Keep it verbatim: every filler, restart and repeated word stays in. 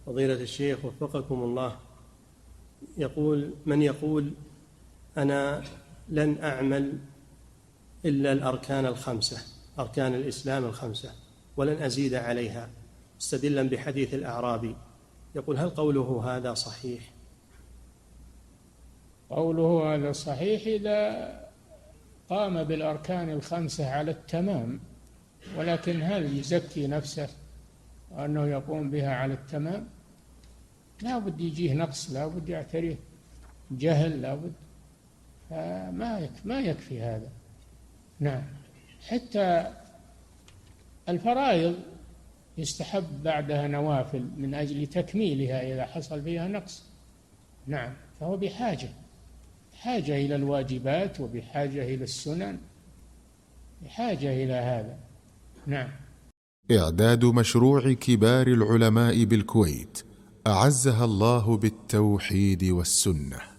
فضيلة الشيخ وفقكم الله، يقول من يقول أنا لن أعمل إلا الأركان الخمسة، أركان الإسلام الخمسة، ولن أزيد عليها، مستدلا بحديث الأعرابي، يقول هل قوله هذا صحيح؟ قوله هذا صحيح إذا قام بالأركان الخمسة على التمام، ولكن هل يزكي نفسه أنه يقوم بها على التمام؟ لا بد يجيه نقص، لا بد يعتريه جهل، لا بد، فما يكفي ما يكفي هذا. نعم، حتى الفرائض يستحب بعدها نوافل من أجل تكميلها إذا حصل فيها نقص. نعم، فهو بحاجة حاجة إلى الواجبات، وبحاجة إلى السنن، بحاجة إلى هذا. نعم. إعداد مشروع كبار العلماء بالكويت أعزها الله بالتوحيد والسنة.